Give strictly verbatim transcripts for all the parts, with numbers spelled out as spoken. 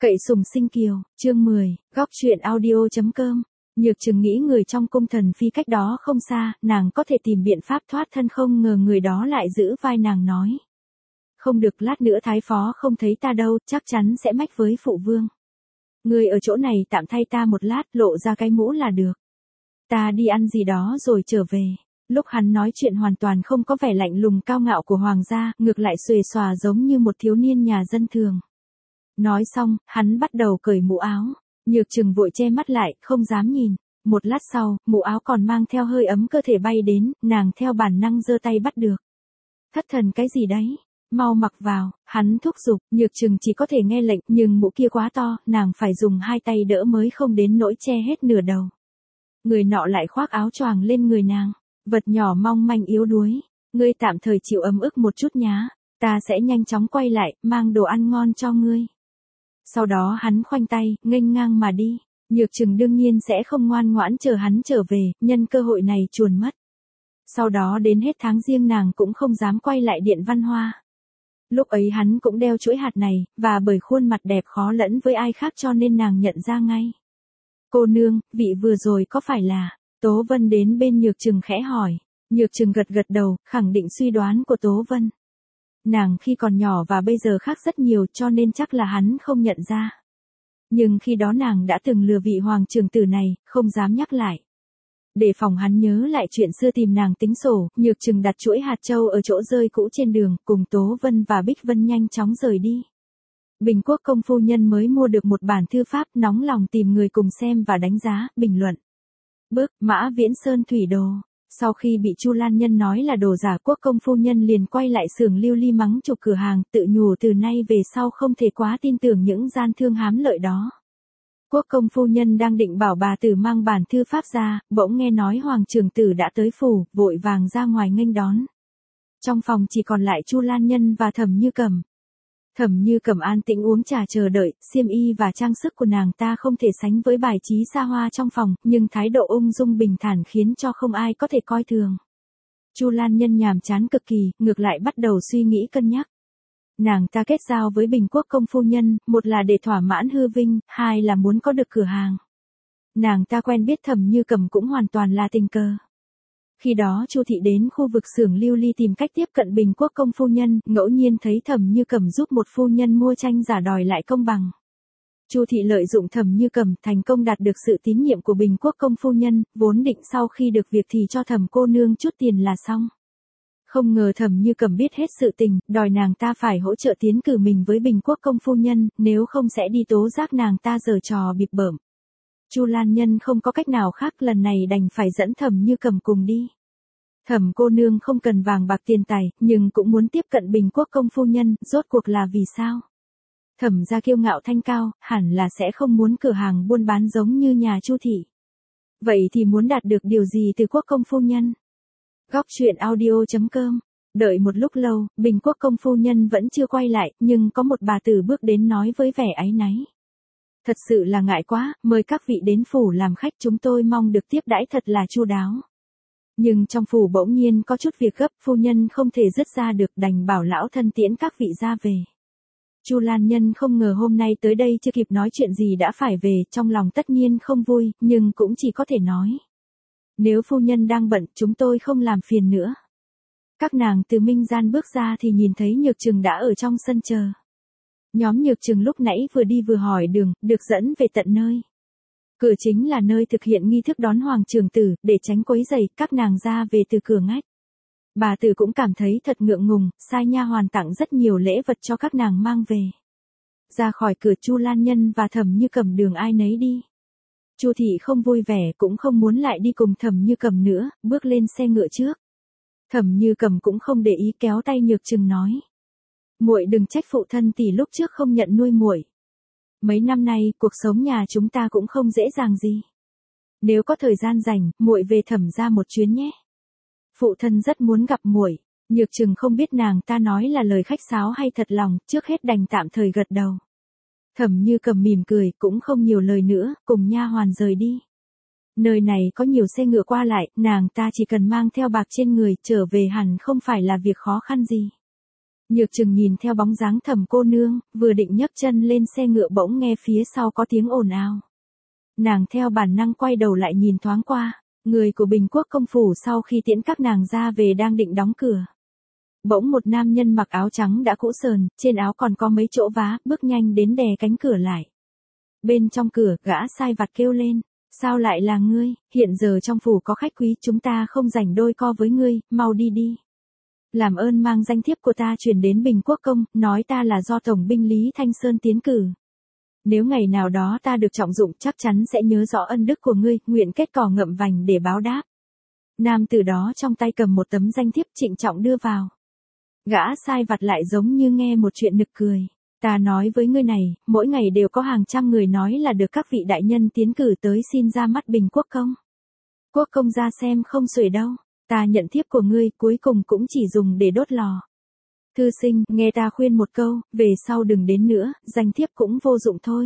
Cậy sùng sinh kiều, chương mười, góc truyện audio.com. Nhược Trừng nghĩ người trong cung thần phi cách đó không xa, nàng có thể tìm biện pháp thoát thân, không ngờ người đó lại giữ vai nàng nói. Không được, lát nữa thái phó không thấy ta đâu, chắc chắn sẽ mách với phụ vương. Người ở chỗ này tạm thay ta một lát, lộ ra cái mũ là được. Ta đi ăn gì đó rồi trở về. Lúc hắn nói chuyện hoàn toàn không có vẻ lạnh lùng cao ngạo của hoàng gia, ngược lại xuề xòa giống như một thiếu niên nhà dân thường. Nói xong, hắn bắt đầu cởi mũ áo. Nhược Trừng vội che mắt lại, không dám nhìn. Một lát sau, mũ áo còn mang theo hơi ấm cơ thể bay đến, nàng theo bản năng giơ tay bắt được. Thất thần cái gì đấy? Mau mặc vào, hắn thúc giục. Nhược Trừng chỉ có thể nghe lệnh, nhưng mũ kia quá to, nàng phải dùng hai tay đỡ mới không đến nỗi che hết nửa đầu. Người nọ lại khoác áo choàng lên người nàng. Vật nhỏ mong manh yếu đuối. Ngươi tạm thời chịu ấm ức một chút nhá. Ta sẽ nhanh chóng quay lại, mang đồ ăn ngon cho ngươi. Sau đó hắn khoanh tay, nghênh ngang mà đi. Nhược Trừng đương nhiên sẽ không ngoan ngoãn chờ hắn trở về, nhân cơ hội này chuồn mất. Sau đó đến hết tháng Giêng nàng cũng không dám quay lại Điện Văn Hoa. Lúc ấy hắn cũng đeo chuỗi hạt này, và bởi khuôn mặt đẹp khó lẫn với ai khác cho nên nàng nhận ra ngay. Cô nương, vị vừa rồi có phải là... Tố Vân đến bên Nhược Trừng khẽ hỏi. Nhược Trừng gật gật đầu, khẳng định suy đoán của Tố Vân. Nàng khi còn nhỏ và bây giờ khác rất nhiều cho nên chắc là hắn không nhận ra. Nhưng khi đó nàng đã từng lừa vị hoàng trưởng tử này, không dám nhắc lại. Để phòng hắn nhớ lại chuyện xưa tìm nàng tính sổ, Nhược Trừng đặt chuỗi hạt châu ở chỗ rơi cũ trên đường, cùng Tố Vân và Bích Vân nhanh chóng rời đi. Bình Quốc công phu nhân mới mua được một bản thư pháp, nóng lòng tìm người cùng xem và đánh giá, bình luận. Bước, Mã Viễn Sơn thủy đồ. Sau khi bị Chu Lan Nhân nói là đồ giả, Quốc công phu nhân liền quay lại xưởng lưu ly mắng chục cửa hàng, tự nhủ từ nay về sau không thể quá tin tưởng những gian thương hám lợi đó. Quốc công phu nhân đang định bảo bà tử mang bản thư pháp ra, bỗng nghe nói hoàng trưởng tử đã tới phủ, vội vàng ra ngoài nghênh đón. Trong phòng chỉ còn lại Chu Lan Nhân và Thẩm Như Cẩm. Thẩm Như Cẩm an tĩnh uống trà chờ đợi, xiêm y và trang sức của nàng ta không thể sánh với bài trí xa hoa trong phòng, nhưng thái độ ung dung bình thản khiến cho không ai có thể coi thường. Chu Lan Nhân nhàm chán cực kỳ, ngược lại bắt đầu suy nghĩ cân nhắc. Nàng ta kết giao với Bình Quốc công phu nhân, một là để thỏa mãn hư vinh, hai là muốn có được cửa hàng. Nàng ta quen biết Thẩm Như Cẩm cũng hoàn toàn là tình cờ. Khi đó Chu thị đến khu vực xưởng lưu ly tìm cách tiếp cận Bình Quốc công phu nhân, ngẫu nhiên thấy Thẩm Như Cẩm giúp một phu nhân mua tranh giả đòi lại công bằng. Chu thị lợi dụng Thẩm Như Cẩm, thành công đạt được sự tín nhiệm của Bình Quốc công phu nhân, vốn định sau khi được việc thì cho Thẩm cô nương chút tiền là xong. Không ngờ Thẩm Như Cẩm biết hết sự tình, đòi nàng ta phải hỗ trợ tiến cử mình với Bình Quốc công phu nhân, nếu không sẽ đi tố giác nàng ta giở trò bịp bợm. Chu Lan Nhân không có cách nào khác, lần này đành phải dẫn Thẩm Như Cẩm cùng đi. Thẩm cô nương không cần vàng bạc tiền tài, nhưng cũng muốn tiếp cận Bình Quốc công phu nhân, rốt cuộc là vì sao? Thẩm gia kiêu ngạo thanh cao, hẳn là sẽ không muốn cửa hàng buôn bán giống như nhà Chu thị. Vậy thì muốn đạt được điều gì từ Quốc công phu nhân? Góc truyện audio.com. Đợi một lúc lâu, Bình Quốc công phu nhân vẫn chưa quay lại, nhưng có một bà tử bước đến nói với vẻ áy náy. Thật sự là ngại quá, mời các vị đến phủ làm khách, chúng tôi mong được tiếp đãi thật là chu đáo. Nhưng trong phủ bỗng nhiên có chút việc gấp, phu nhân không thể dứt ra được, đành bảo lão thân tiễn các vị ra về. Chu Lan Nhân không ngờ hôm nay tới đây chưa kịp nói chuyện gì đã phải về, trong lòng tất nhiên không vui, nhưng cũng chỉ có thể nói. Nếu phu nhân đang bận, chúng tôi không làm phiền nữa. Các nàng từ minh gian bước ra thì nhìn thấy Nhược Trừng đã ở trong sân chờ. Nhóm Nhược Trừng lúc nãy vừa đi vừa hỏi đường, được dẫn về tận nơi. Cửa chính là nơi thực hiện nghi thức đón hoàng trưởng tử, để tránh quấy rầy, các nàng ra về từ cửa ngách. Bà tử cũng cảm thấy thật ngượng ngùng, sai nha hoàn tặng rất nhiều lễ vật cho các nàng mang về. Ra khỏi cửa, Chu Lan Nhân và Thẩm Như Cẩm đường ai nấy đi. Chu thị không vui vẻ, cũng không muốn lại đi cùng Thẩm Như Cẩm nữa, bước lên xe ngựa trước. Thẩm Như Cẩm cũng không để ý, kéo tay Nhược Trừng nói: "Muội đừng trách phụ thân tỷ lúc trước không nhận nuôi muội. Mấy năm nay, cuộc sống nhà chúng ta cũng không dễ dàng gì. Nếu có thời gian rảnh, muội về Thẩm gia một chuyến nhé. Phụ thân rất muốn gặp muội." Nhược Trừng không biết nàng ta nói là lời khách sáo hay thật lòng, trước hết đành tạm thời gật đầu. Thẩm Như Cẩm mỉm cười, cũng không nhiều lời nữa, cùng nha hoàn rời đi. Nơi này có nhiều xe ngựa qua lại, nàng ta chỉ cần mang theo bạc trên người, trở về hẳn không phải là việc khó khăn gì. Nhược Trừng nhìn theo bóng dáng Thẩm cô nương, vừa định nhấc chân lên xe ngựa bỗng nghe phía sau có tiếng ồn ào. Nàng theo bản năng quay đầu lại nhìn thoáng qua, người của Bình Quốc công phủ sau khi tiễn các nàng ra về đang định đóng cửa. Bỗng một nam nhân mặc áo trắng đã cũ sờn, trên áo còn có mấy chỗ vá, bước nhanh đến đè cánh cửa lại. Bên trong cửa, gã sai vặt kêu lên, sao lại là ngươi, hiện giờ trong phủ có khách quý, chúng ta không rảnh đôi co với ngươi, mau đi đi. Làm ơn mang danh thiếp của ta truyền đến Bình Quốc công, nói ta là do Tổng binh Lý Thanh Sơn tiến cử. Nếu ngày nào đó ta được trọng dụng chắc chắn sẽ nhớ rõ ân đức của ngươi, nguyện kết cỏ ngậm vành để báo đáp. Nam tử đó trong tay cầm một tấm danh thiếp trịnh trọng đưa vào. Gã sai vặt lại giống như nghe một chuyện nực cười. Ta nói với ngươi này, mỗi ngày đều có hàng trăm người nói là được các vị đại nhân tiến cử tới xin ra mắt Bình Quốc công. Quốc công ra xem không xuể đâu, ta nhận thiếp của ngươi cuối cùng cũng chỉ dùng để đốt lò. Thư sinh, nghe ta khuyên một câu, về sau đừng đến nữa, danh thiếp cũng vô dụng thôi.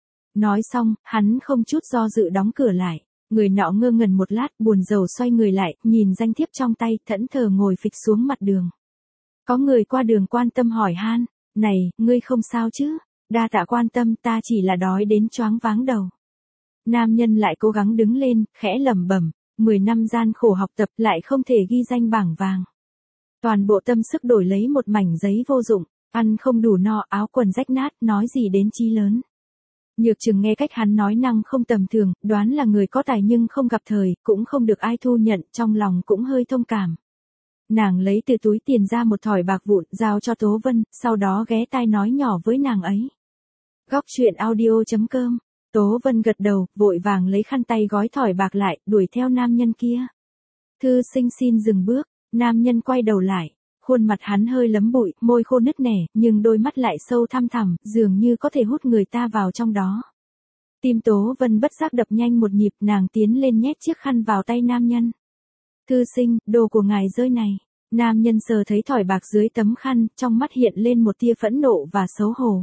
Nói xong, hắn không chút do dự đóng cửa lại. Người nọ ngơ ngẩn một lát, buồn rầu xoay người lại, nhìn danh thiếp trong tay, thẫn thờ ngồi phịch xuống mặt đường. Có người qua đường quan tâm hỏi han, này, ngươi không sao chứ? Đa tạ quan tâm, ta chỉ là đói đến choáng váng đầu. Nam nhân lại cố gắng đứng lên, khẽ lẩm bẩm, mười năm gian khổ học tập lại không thể ghi danh bảng vàng. Toàn bộ tâm sức đổi lấy một mảnh giấy vô dụng, ăn không đủ no, áo quần rách nát, nói gì đến chí lớn. Nhược Trừng nghe cách hắn nói năng không tầm thường, đoán là người có tài nhưng không gặp thời, cũng không được ai thu nhận, trong lòng cũng hơi thông cảm. Nàng lấy từ túi tiền ra một thỏi bạc vụn, giao cho Tố Vân, sau đó ghé tai nói nhỏ với nàng ấy. Góc truyện audio chấm com. Tố Vân gật đầu, vội vàng lấy khăn tay gói thỏi bạc lại, đuổi theo nam nhân kia. Thư sinh xin dừng bước, nam nhân quay đầu lại. Khuôn mặt hắn hơi lấm bụi, môi khô nứt nẻ, nhưng đôi mắt lại sâu thăm thẳm, dường như có thể hút người ta vào trong đó. Tim Tố Vân bất giác đập nhanh một nhịp, nàng tiến lên nhét chiếc khăn vào tay nam nhân. Thư sinh, đồ của ngài rơi này. Nam nhân sờ thấy thỏi bạc dưới tấm khăn, trong mắt hiện lên một tia phẫn nộ và xấu hổ.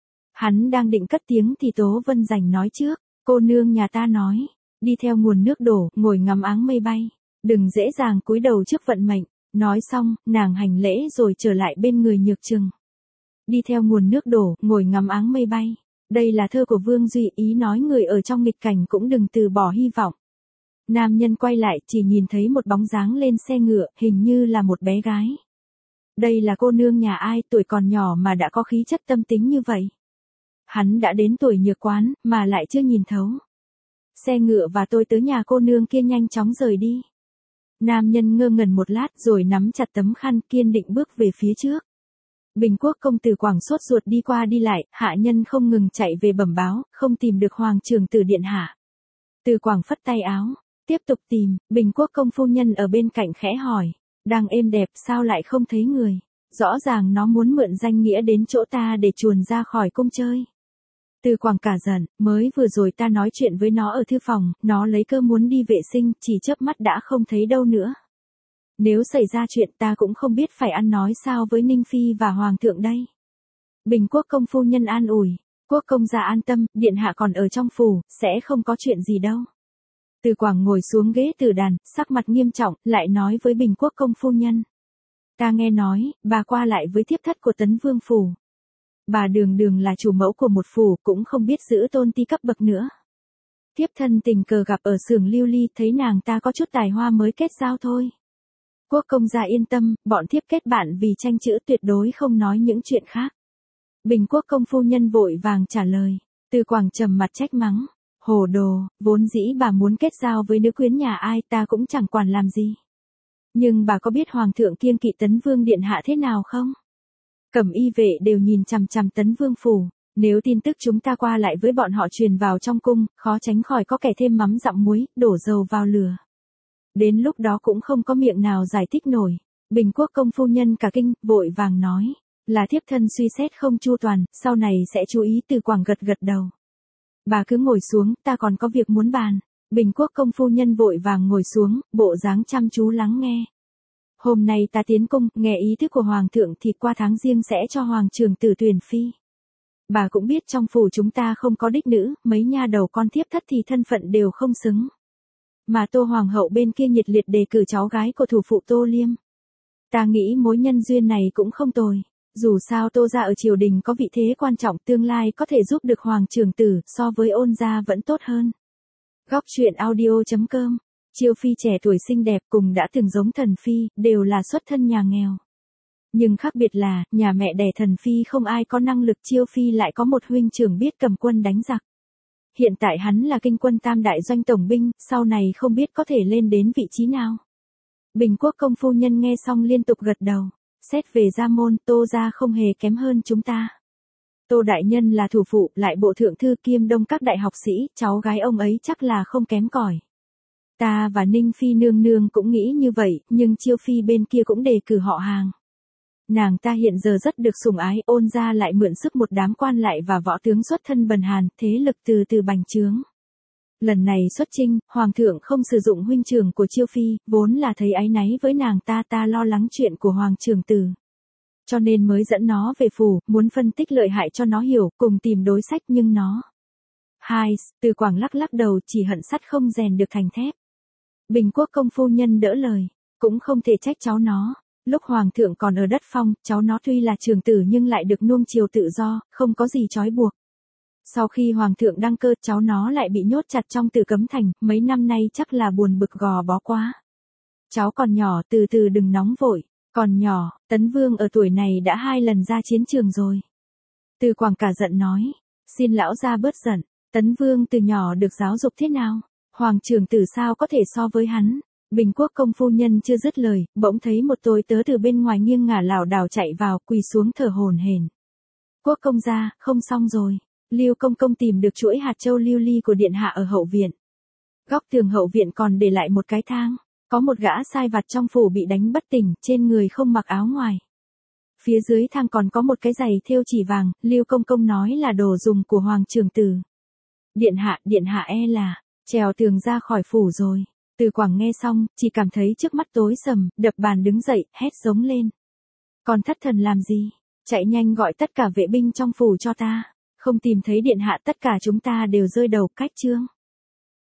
Hắn đang định cất tiếng thì Tố Vân giành nói trước, cô nương nhà ta nói, đi theo nguồn nước đổ, ngồi ngắm áng mây bay, đừng dễ dàng cúi đầu trước vận mệnh. Nói xong, nàng hành lễ rồi trở lại bên người Nhược Trừng. Đi theo nguồn nước đổ, ngồi ngắm áng mây bay. Đây là thơ của Vương Duy, ý nói người ở trong nghịch cảnh cũng đừng từ bỏ hy vọng. Nam nhân quay lại, chỉ nhìn thấy một bóng dáng lên xe ngựa, hình như là một bé gái. Đây là cô nương nhà ai, tuổi còn nhỏ mà đã có khí chất tâm tính như vậy. Hắn đã đến tuổi nhược quán, mà lại chưa nhìn thấu. Xe ngựa và tôi tới nhà cô nương kia nhanh chóng rời đi. Nam nhân ngơ ngẩn một lát rồi nắm chặt tấm khăn, kiên định bước về phía trước. Bình Quốc công tử Quảng sốt ruột đi qua đi lại, hạ nhân không ngừng chạy về bẩm báo, không tìm được Hoàng trưởng tử điện hạ. Từ Quảng phất tay áo, tiếp tục tìm, Bình Quốc công phu nhân ở bên cạnh khẽ hỏi, đang êm đẹp sao lại không thấy người, rõ ràng nó muốn mượn danh nghĩa đến chỗ ta để chuồn ra khỏi cung chơi. Từ Quảng cả giận, mới vừa rồi ta nói chuyện với nó ở thư phòng, nó lấy cơ muốn đi vệ sinh, chỉ chớp mắt đã không thấy đâu nữa. Nếu xảy ra chuyện ta cũng không biết phải ăn nói sao với Ninh Phi và Hoàng thượng đây. Bình Quốc công phu nhân an ủi, Quốc công gia an tâm, điện hạ còn ở trong phủ, sẽ không có chuyện gì đâu. Từ Quảng ngồi xuống ghế từ đàn, sắc mặt nghiêm trọng, lại nói với Bình Quốc công phu nhân. Ta nghe nói, bà qua lại với thiếp thất của Tấn Vương phủ. Bà đường đường là chủ mẫu của một phủ, cũng không biết giữ tôn ti cấp bậc nữa. Thiếp thân tình cờ gặp ở xưởng lưu ly, thấy nàng ta có chút tài hoa mới kết giao thôi. Quốc công gia yên tâm, bọn thiếp kết bạn vì tranh chữ, tuyệt đối không nói những chuyện khác. Bình Quốc công phu nhân vội vàng trả lời. Từ Quảng trầm mặt trách mắng. Hồ đồ, vốn dĩ bà muốn kết giao với nữ quyến nhà ai ta cũng chẳng quản làm gì. Nhưng bà có biết Hoàng thượng kiêng kỵ Tấn Vương điện hạ thế nào không? Cẩm y vệ đều nhìn chằm chằm Tấn Vương phủ, nếu tin tức chúng ta qua lại với bọn họ truyền vào trong cung, khó tránh khỏi có kẻ thêm mắm dặm muối, đổ dầu vào lửa. Đến lúc đó cũng không có miệng nào giải thích nổi. Bình Quốc công phu nhân cả kinh, vội vàng nói, là thiếp thân suy xét không chu toàn, sau này sẽ chú ý. Từ Quảng gật gật đầu. Bà cứ ngồi xuống, ta còn có việc muốn bàn. Bình Quốc công phu nhân vội vàng ngồi xuống, bộ dáng chăm chú lắng nghe. Hôm nay ta tiến cung, nghe ý thức của Hoàng thượng thì qua tháng riêng sẽ cho Hoàng trưởng tử tuyển phi. Bà cũng biết trong phủ chúng ta không có đích nữ, mấy nha đầu con thiếp thất thì thân phận đều không xứng. Mà Tô Hoàng hậu bên kia nhiệt liệt đề cử cháu gái của thủ phụ Tô Liêm. Ta nghĩ mối nhân duyên này cũng không tồi. Dù sao Tô gia ở triều đình có vị thế quan trọng, tương lai có thể giúp được hoàng trưởng tử, so với Ôn gia vẫn tốt hơn. Góc truyện audio chấm com. Chiêu Phi trẻ tuổi xinh đẹp cùng đã từng giống Thần Phi, đều là xuất thân nhà nghèo. Nhưng khác biệt là, nhà mẹ đẻ Thần Phi không ai có năng lực, Chiêu Phi lại có một huynh trưởng biết cầm quân đánh giặc. Hiện tại hắn là kinh quân tam đại doanh tổng binh, sau này không biết có thể lên đến vị trí nào. Bình Quốc công phu nhân nghe xong liên tục gật đầu. Xét về gia môn, Tô gia không hề kém hơn chúng ta. Tô đại nhân là thủ phụ, lại bộ thượng thư kiêm đông các đại học sĩ, cháu gái ông ấy chắc là không kém cỏi. Ta và Ninh Phi nương nương cũng nghĩ như vậy, nhưng Chiêu Phi bên kia cũng đề cử họ hàng. Nàng ta hiện giờ rất được sủng ái, Ôn gia lại mượn sức một đám quan lại và võ tướng xuất thân bần hàn, thế lực từ từ bành trướng. Lần này xuất chinh, hoàng thượng không sử dụng huynh trưởng của Chiêu Phi, vốn là thấy áy náy với nàng ta, ta lo lắng chuyện của hoàng trưởng tử. Cho nên mới dẫn nó về phủ, muốn phân tích lợi hại cho nó hiểu, cùng tìm đối sách, nhưng nó. Hai, Từ Quảng lắc lắc đầu, chỉ hận sắt không rèn được thành thép. Bình Quốc công phu nhân đỡ lời, cũng không thể trách cháu nó. Lúc hoàng thượng còn ở đất phong, cháu nó tuy là trưởng tử nhưng lại được nuông chiều tự do, không có gì trói buộc. Sau khi hoàng thượng đăng cơ, cháu nó lại bị nhốt chặt trong Tử Cấm Thành, mấy năm nay chắc là buồn bực gò bó quá. Cháu còn nhỏ, từ từ đừng nóng vội, còn nhỏ, Tấn Vương ở tuổi này đã hai lần ra chiến trường rồi. Từ Quảng cả giận nói, xin lão gia bớt giận, Tấn Vương từ nhỏ được giáo dục thế nào, hoàng trưởng tử sao có thể so với hắn. Bình Quốc công phu nhân chưa dứt lời, bỗng thấy một tôi tớ từ bên ngoài nghiêng ngả lảo đảo chạy vào, quỳ xuống thở hổn hển. Quốc công gia, không xong rồi. Lưu công công tìm được chuỗi hạt châu lưu ly của điện hạ ở hậu viện. Góc tường hậu viện còn để lại một cái thang, có một gã sai vặt trong phủ bị đánh bất tỉnh, trên người không mặc áo ngoài. Phía dưới thang còn có một cái giày thêu chỉ vàng, Lưu công công nói là đồ dùng của hoàng trưởng tử. Điện hạ, điện hạ e là trèo tường ra khỏi phủ rồi. Từ Quảng nghe xong, chỉ cảm thấy trước mắt tối sầm, đập bàn đứng dậy, hét giống lên. Còn thất thần làm gì? Chạy nhanh gọi tất cả vệ binh trong phủ cho ta. Không tìm thấy điện hạ, tất cả chúng ta đều rơi đầu, cách chương.